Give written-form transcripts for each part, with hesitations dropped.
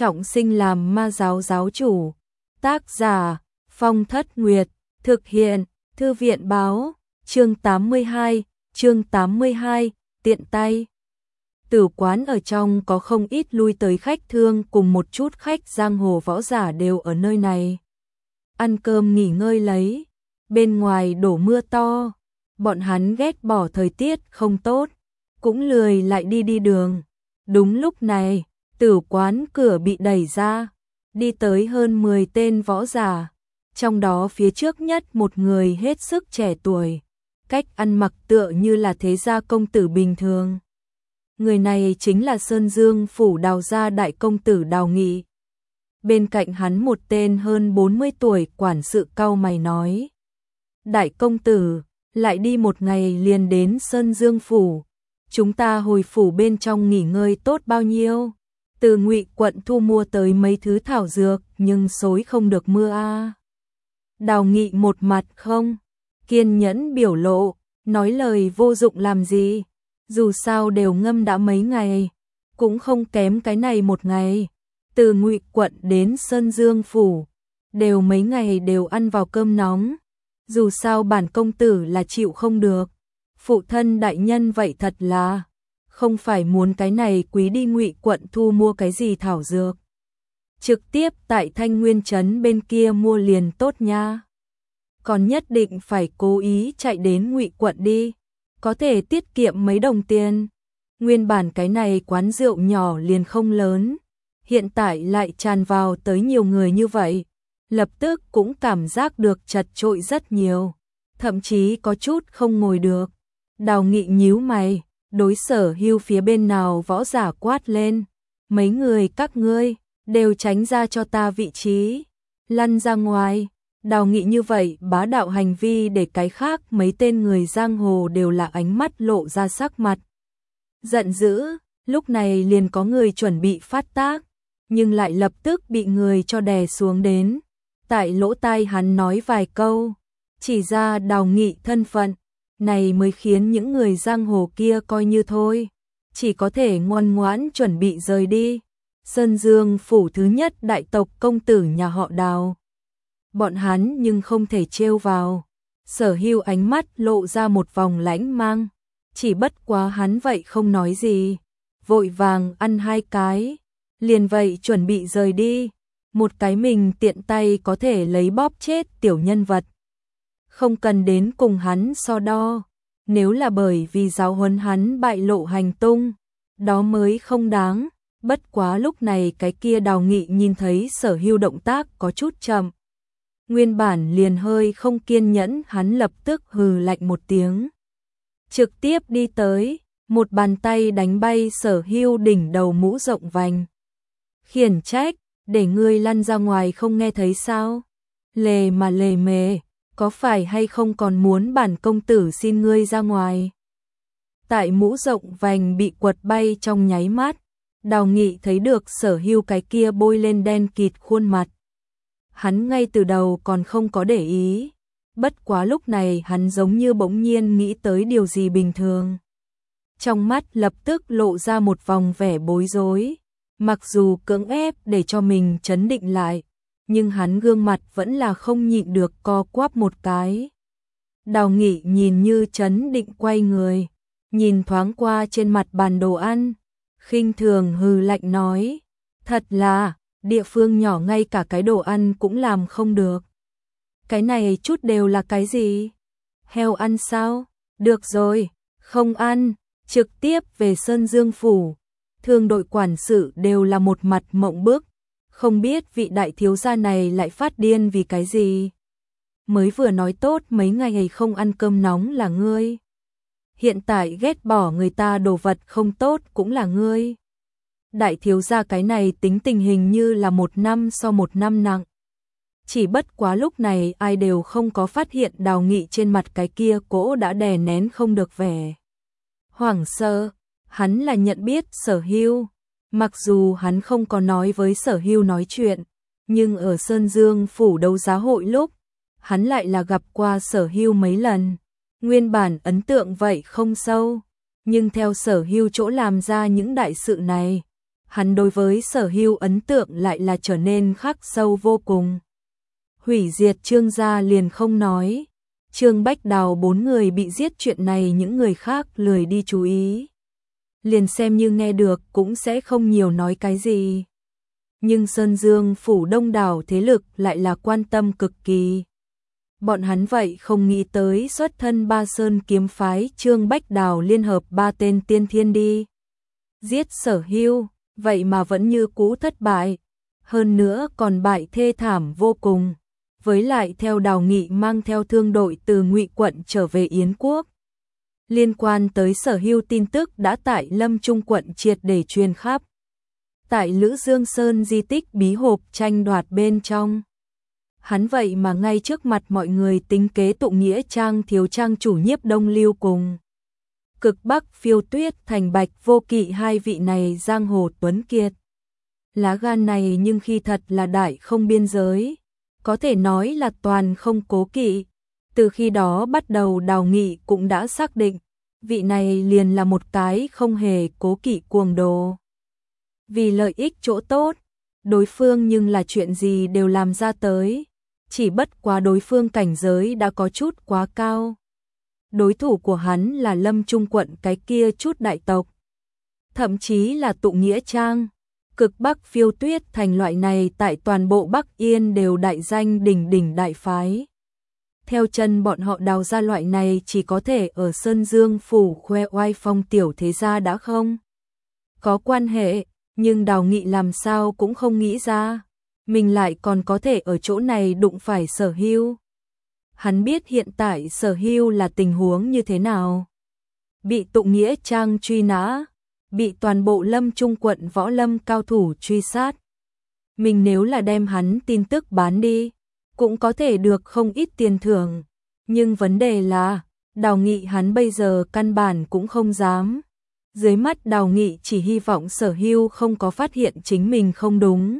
trọng sinh làm ma giáo giáo chủ. Tác giả Phong Thất Nguyệt, thực hiện Thư viện báo, chương 82, tiện tay. Tử quán ở trong có không ít lui tới khách thương cùng một chút khách giang hồ võ giả đều ở nơi này. Ăn cơm nghỉ ngơi lấy, bên ngoài đổ mưa to, bọn hắn ghét bỏ thời tiết không tốt, cũng lười lại đi đường. Đúng lúc này, tử quán cửa bị đẩy ra, đi tới hơn 10 tên võ giả, trong đó phía trước nhất một người hết sức trẻ tuổi, cách ăn mặc tựa như là thế gia công tử bình thường. Người này chính là Sơn Dương phủ Đào gia đại công tử Đào Nghị. Bên cạnh hắn một tên hơn 40 tuổi quản sự cau mày nói: "Đại công tử, lại đi một ngày liền đến Sơn Dương phủ, chúng ta hồi phủ bên trong nghỉ ngơi tốt bao nhiêu? Từ Ngụy quận thu mua tới mấy thứ thảo dược, nhưng xối không được mưa a." Đào Nghị một mặt không kiên nhẫn biểu lộ, nói lời vô dụng làm gì, dù sao đều ngâm đã mấy ngày, cũng không kém cái này một ngày. Từ Ngụy quận đến Sơn Dương phủ, đều mấy ngày đều ăn vào cơm nóng, dù sao bản công tử là chịu không được. Phụ thân đại nhân vậy thật là không phải muốn cái này quý đi Ngụy quận thu mua cái gì thảo dược, trực tiếp tại Thanh Nguyên trấn bên kia mua liền tốt nha. Còn nhất định phải cố ý chạy đến Ngụy quận đi, có thể tiết kiệm mấy đồng tiền. Nguyên bản cái này quán rượu nhỏ liền không lớn, hiện tại lại tràn vào tới nhiều người như vậy, lập tức cũng cảm giác được chật chội rất nhiều, thậm chí có chút không ngồi được. Đào Nghị nhíu mày, đối Sở Hưu phía bên nào võ giả quát lên: "Mấy người các ngươi đều tránh ra cho ta vị trí, lăn ra ngoài." Đào Nghị như vậy bá đạo hành vi để cái khác mấy tên người giang hồ đều là ánh mắt lộ ra sắc mặt giận dữ, lúc này liền có người chuẩn bị phát tác, nhưng lại lập tức bị người cho đè xuống đến. Tại lỗ tai hắn nói vài câu, chỉ ra Đào Nghị thân phận, này mới khiến những người giang hồ kia coi như thôi, chỉ có thể ngoan ngoãn chuẩn bị rời đi. Sơn Dương phủ thứ nhất đại tộc công tử nhà họ Đào, bọn hắn nhưng không thể trêu vào. Sở Hưu ánh mắt lộ ra một vòng lãnh mang, chỉ bất quá hắn vậy không nói gì, vội vàng ăn hai cái, liền vậy chuẩn bị rời đi. Một cái mình tiện tay có thể lấy bóp chết tiểu nhân vật, không cần đến cùng hắn so đo. Nếu là bởi vì giáo huấn hắn bại lộ hành tung, đó mới không đáng. Bất quá lúc này cái kia Đào Nghị nhìn thấy Sở Hưu động tác có chút chậm, nguyên bản liền hơi không kiên nhẫn, hắn lập tức hừ lạnh một tiếng, trực tiếp đi tới, một bàn tay đánh bay Sở Hưu đỉnh đầu mũ rộng vành. "Khiển trách, để ngươi lăn ra ngoài không nghe thấy sao? Lề mà lề mề, có phải hay không còn muốn bản công tử xin ngươi ra ngoài?" Tại mũ rộng vành bị quật bay trong nháy mắt, Đào Nghị thấy được Sở Hưu cái kia bôi lên đen kịt khuôn mặt. Hắn ngay từ đầu còn không có để ý, bất quá lúc này hắn giống như bỗng nhiên nghĩ tới điều gì bình thường. Trong mắt lập tức lộ ra một vòng vẻ bối rối, mặc dù cưỡng ép để cho mình trấn định lại, nhưng hắn gương mặt vẫn là không nhịn được co quắp một cái. Đào Nghị nhìn như trấn định quay người, nhìn thoáng qua trên mặt bàn đồ ăn, khinh thường hừ lạnh nói: "Thật là, địa phương nhỏ ngay cả cái đồ ăn cũng làm không được. Cái này chút đều là cái gì? Heo ăn sao? Được rồi, không ăn." Trực tiếp về Sơn Dương phủ, thương đội quản sự đều là một mặt mộng bức, không biết vị đại thiếu gia này lại phát điên vì cái gì. Mới vừa nói tốt mấy ngày không ăn cơm nóng là ngươi, hiện tại ghét bỏ người ta đồ vật không tốt cũng là ngươi. Đại thiếu gia cái này tính tình hình như là một năm so một năm nặng. Chỉ bất quá lúc này ai đều không có phát hiện Đào Nghị trên mặt cái kia cỗ đã đè nén không được vẻ hoảng sợ. Hắn là nhận biết Sở Hưu, mặc dù hắn không có nói với Sở Hưu nói chuyện, nhưng ở Sơn Dương phủ đấu giá hội lúc, hắn lại là gặp qua Sở Hưu mấy lần. Nguyên bản ấn tượng vậy không sâu, nhưng theo Sở Hưu chỗ làm ra những đại sự này, hắn đối với Sở Hưu ấn tượng lại là trở nên khắc sâu vô cùng. Hủy diệt Trương gia liền không nói, Trương Bách Đào 4 người bị giết chuyện này những người khác lười đi chú ý. Liền xem như nghe được cũng sẽ không nhiều nói cái gì. Nhưng Sơn Dương phủ đông đảo thế lực lại là quan tâm cực kỳ. Bọn hắn vậy không nghĩ tới xuất thân Ba Sơn kiếm phái Trương Bách Đào liên hợp 3 tên tiên thiên đi giết Sở Hưu, vậy mà vẫn như cũ thất bại, hơn nữa còn bại thê thảm vô cùng. Với lại theo Đào Nghị mang theo thương đội từ Ngụy quận trở về Yến quốc. Liên quan tới Sở Hưu tin tức đã tại Lâm Trung quận triệt để truyền khắp. Tại Lữ Dương Sơn di tích bí hộp tranh đoạt bên trong. Hắn vậy mà ngay trước mặt mọi người tính kế tụng nghĩa trang thiếu trang chủ Nhiếp Đông Lưu cùng Cực Bắc Phiêu Tuyết thành Bạch Vô Kỵ, hai vị này giang hồ tuấn kiệt. Lá gan này nhưng khi thật là đại không biên giới, có thể nói là toàn không cố kỵ. Từ khi đó bắt đầu Đào Nghị cũng đã xác định, vị này liền là một cái không hề cố kỵ cuồng đồ. Vì lợi ích chỗ tốt, đối phương nhưng là chuyện gì đều làm ra tới, chỉ bất quá đối phương cảnh giới đã có chút quá cao. Đối thủ của hắn là Lâm Trung quận cái kia chút đại tộc, thậm chí là tụng nghĩa trang, Cực Bắc Phiêu Tuyết thành loại này tại toàn bộ Bắc Yên đều đại danh đỉnh đỉnh đại phái. Theo chân bọn họ đào ra loại này chỉ có thể ở Sơn Dương phủ khoe oai phong tiểu thế gia đã không có quan hệ, nhưng Đào Nghị làm sao cũng không nghĩ ra, mình lại còn có thể ở chỗ này đụng phải Sở Hưu. Hắn biết hiện tại Sở Hưu là tình huống như thế nào. Bị tụng nghĩa trang truy nã, bị toàn bộ Lâm Trung quận võ lâm cao thủ truy sát. Mình nếu là đem hắn tin tức bán đi, cũng có thể được không ít tiền thưởng. Nhưng vấn đề là, Đào Nghị hắn bây giờ căn bản cũng không dám. Dưới mắt Đào Nghị chỉ hy vọng Sở Hưu không có phát hiện chính mình không đúng.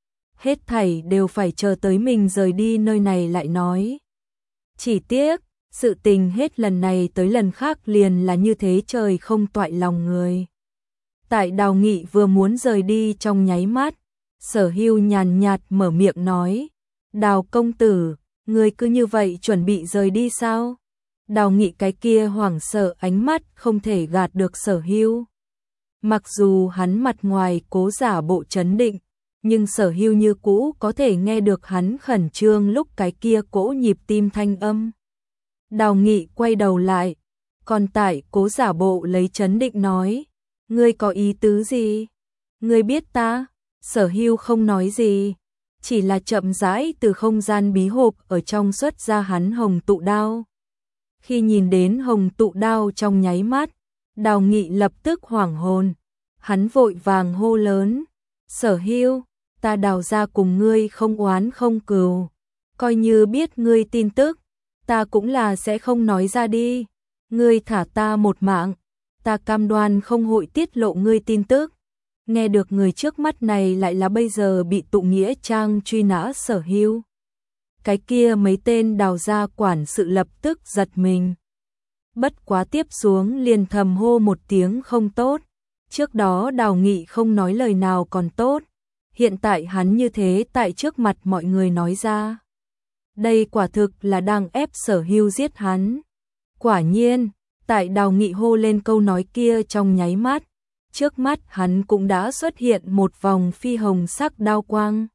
Hết thảy đều phải chờ tới mình rời đi nơi này lại nói. Chỉ tiếc, sự tình hết lần này tới lần khác liền là như thế, trời không toại lòng người. Tại Đào Nghị vừa muốn rời đi trong nháy mắt, Sở Hưu nhàn nhạt mở miệng nói, Đào công tử, người cứ như vậy chuẩn bị rời đi sao? Đào Nghị cái kia hoảng sợ ánh mắt không thể gạt được Sở Hưu. Mặc dù hắn mặt ngoài cố giả bộ trấn định, nhưng Sở Hưu như cũ có thể nghe được hắn khẩn trương lúc cái kia cỗ nhịp tim thanh âm. Đào Nghị quay đầu lại, còn tại cố giả bộ lấy trấn định nói, ngươi có ý tứ gì? Ngươi biết ta? Sở Hưu không nói gì, chỉ là chậm rãi từ không gian bí hộp ở trong xuất ra hắn hồng tụ đao. Khi nhìn đến hồng tụ đao trong nháy mắt, Đào Nghị lập tức hoảng hồn, hắn vội vàng hô lớn, Sở Hưu, ta Đào ra cùng ngươi không oán không cừu, coi như biết ngươi tin tức, ta cũng là sẽ không nói ra đi, ngươi thả ta một mạng, ta cam đoan không hội tiết lộ ngươi tin tức. Nghe được người trước mắt này lại là bây giờ bị tụng nghĩa trang truy nã Sở Hưu. Cái kia mấy tên Đào gia quản sự lập tức giật mình. Bất quá tiếp xuống liền thầm hô một tiếng không tốt. Trước đó Đào Nghị không nói lời nào còn tốt. Hiện tại hắn như thế tại trước mặt mọi người nói ra. Đây quả thực là đang ép Sở Hưu giết hắn. Quả nhiên, tại Đào Nghị hô lên câu nói kia trong nháy mắt, trước mắt hắn cũng đã xuất hiện một vòng phi hồng sắc đao quang.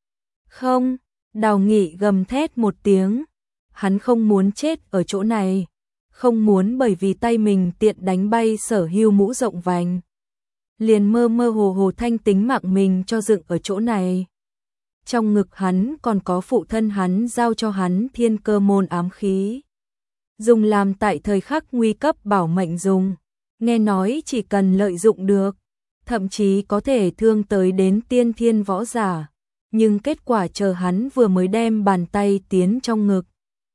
Không, Đào Nghị gầm thét một tiếng, hắn không muốn chết ở chỗ này, không muốn bởi vì tay mình tiện đánh bay Sở Hưu mũ rộng vành. Liền mơ mơ hồ hồ thanh tính mạng mình cho dựng ở chỗ này. Trong ngực hắn còn có phụ thân hắn giao cho hắn thiên cơ môn ám khí. Dùng làm tại thời khắc nguy cấp bảo mệnh dùng. Nghe nói chỉ cần lợi dụng được, thậm chí có thể thương tới đến tiên thiên võ giả. Nhưng kết quả chờ hắn vừa mới đem bàn tay tiến trong ngực.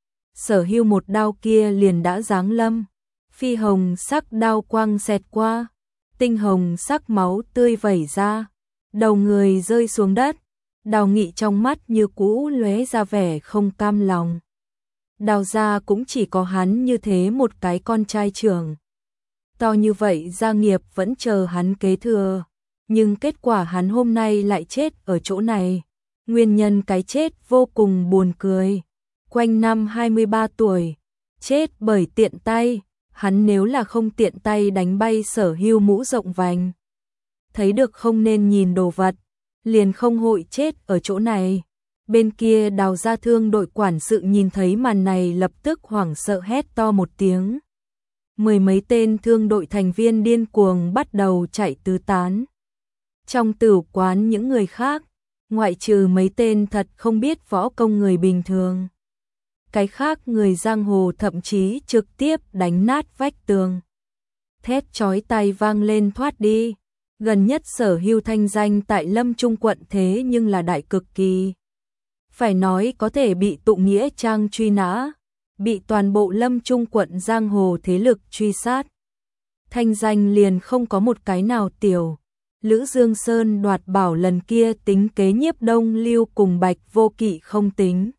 Sở Hưu một đao kia liền đã giáng lâm. Phi hồng sắc đao quang xẹt qua. Tinh hồng sắc máu tươi vẩy ra. Đầu người rơi xuống đất. Đào Nghị trong mắt như cũ lóe ra vẻ không cam lòng. Đào gia cũng chỉ có hắn như thế một cái con trai trưởng. To như vậy gia nghiệp vẫn chờ hắn kế thừa. nhưng kết quả hắn hôm nay lại chết ở chỗ này. Nguyên nhân cái chết vô cùng buồn cười. Quanh năm 23 tuổi, chết bởi tiện tay, hắn nếu là không tiện tay đánh bay Sở Hưu mũ rộng vành. Thấy được không nên nhìn đồ vật, liền không hội chết ở chỗ này. Bên kia Đào Gia Thương đội quản sự nhìn thấy màn này lập tức hoảng sợ hét to một tiếng. Mười mấy tên thương đội thành viên điên cuồng bắt đầu chạy tứ tán. Trong tử quán những người khác, ngoại trừ mấy tên thật không biết võ công người bình thường. Cái khác người giang hồ thậm chí trực tiếp đánh nát vách tường. Thét chói tai vang lên thoát đi. Gần nhất Sở Hưu thanh danh tại Lâm Trung quận thế nhưng là đại cực kỳ. Phải nói có thể bị tụ nghĩa trang truy nã, bị toàn bộ Lâm Trung quận giang hồ thế lực truy sát. Thanh danh liền không có một cái nào tiểu. Lữ Dương Sơn đoạt bảo lần kia tính kế Nhiếp Đông Lưu cùng Bạch Vô Kỵ không tính.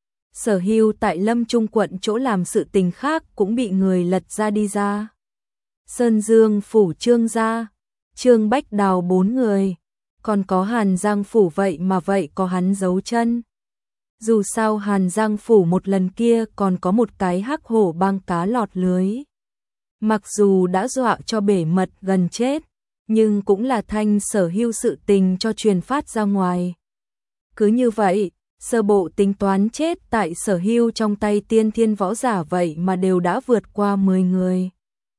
Sở Hưu tại Lâm Trung quận chỗ làm sự tình khác cũng bị người lật ra đi ra. Sơn Dương phủ Trương gia, Trương Bách Đào 4 người, còn có Hàn Giang phủ vậy mà vậy có hắn giấu chân. Dù sao Hàn Giang phủ một lần kia còn có một cái hắc hổ bang cá lọt lưới. Mặc dù đã dọa cho bể mật gần chết, nhưng cũng là thanh Sở Hưu sự tình cho truyền phát ra ngoài. Cứ như vậy, sơ bộ tính toán chết tại Sở Hưu trong tay tiên thiên võ giả vậy mà đều đã vượt qua 10 người.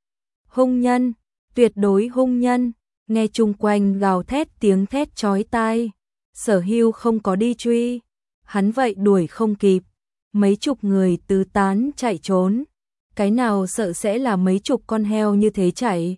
Hung nhân, tuyệt đối hung nhân, nghe chung quanh gào thét tiếng thét chói tai. Sở Hưu không có đi truy, hắn vậy đuổi không kịp. Mấy chục người tứ tán chạy trốn, cái nào sợ sẽ là mấy chục con heo như thế chạy.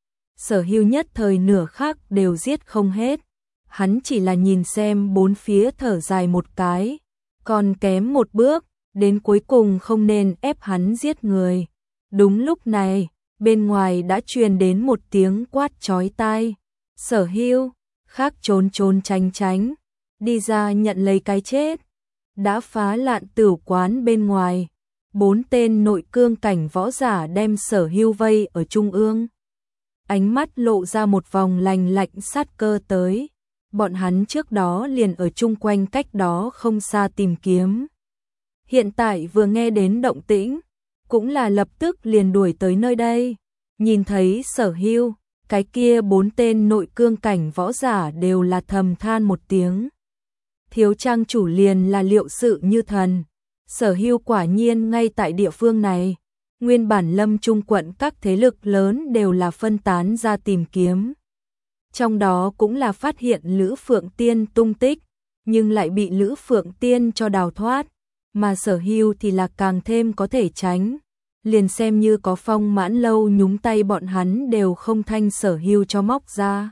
Sở Hưu nhất thời nửa khắc đều giết không hết. Hắn chỉ là nhìn xem bốn phía thở dài một cái, còn kém một bước, đến cuối cùng không nên ép hắn giết người. Đúng lúc này, bên ngoài đã truyền đến một tiếng quát chói tai. Sở Hưu, khác trốn trốn tránh tránh, đi ra nhận lấy cái chết. Đã phá lạn tử quán bên ngoài, 4 tên nội cương cảnh võ giả đem Sở Hưu vây ở trung ương. Ánh mắt lộ ra một vòng lạnh lạnh sát cơ tới. Bọn hắn trước đó liền ở chung quanh cách đó không xa tìm kiếm. Hiện tại vừa nghe đến động tĩnh, cũng là lập tức liền đuổi tới nơi đây. Nhìn thấy Sở Hưu, cái kia 4 tên nội cương cảnh võ giả đều là thầm than một tiếng. Thiếu trang chủ liền là liệu sự như thần. Sở Hưu quả nhiên ngay tại địa phương này. Nguyên bản Lâm Trung quận các thế lực lớn đều là phân tán ra tìm kiếm. Trong đó cũng là phát hiện Lữ Phượng Tiên tung tích, nhưng lại bị Lữ Phượng Tiên cho đào thoát, mà Sở Hưu thì là càng thêm có thể tránh. Liền xem như có Phong Mãn Lâu nhúng tay bọn hắn đều không thanh Sở Hưu cho móc ra.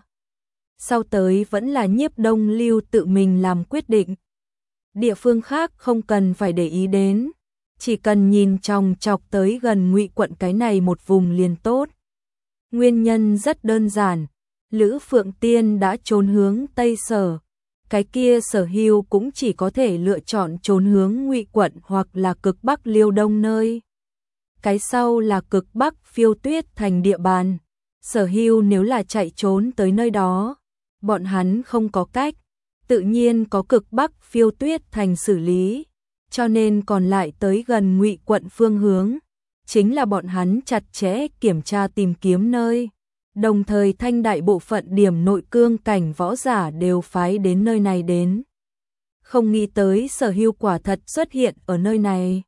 Sau tới vẫn là Nhiếp Đông Lưu tự mình làm quyết định. Địa phương khác không cần phải để ý đến, chỉ cần nhìn chòng chọc tới gần Ngụy quận cái này một vùng liền tốt. Nguyên nhân rất đơn giản, Lữ Phượng Tiên đã trốn hướng Tây Sở, cái kia Sở Hưu cũng chỉ có thể lựa chọn trốn hướng Ngụy quận hoặc là cực Bắc Liêu Đông nơi. Cái sau là cực Bắc Phiêu Tuyết thành địa bàn. Sở Hưu nếu là chạy trốn tới nơi đó, bọn hắn không có cách, tự nhiên có cực Bắc Phiêu Tuyết thành xử lý, cho nên còn lại tới gần Ngụy quận phương hướng, chính là bọn hắn chặt chẽ kiểm tra tìm kiếm nơi. Đồng thời thanh đại bộ phận điểm nội cương cảnh võ giả đều phái đến nơi này đến. Không nghĩ tới Sở Hưu quả thật xuất hiện ở nơi này.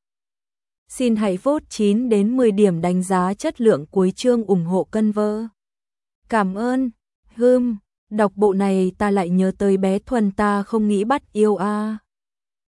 Xin hãy vote 9 đến 10 điểm đánh giá chất lượng cuối chương ủng hộ cân vơ. Cảm ơn. Đọc bộ này ta lại nhớ tới bé Thuần ta không nghĩ bắt yêu a.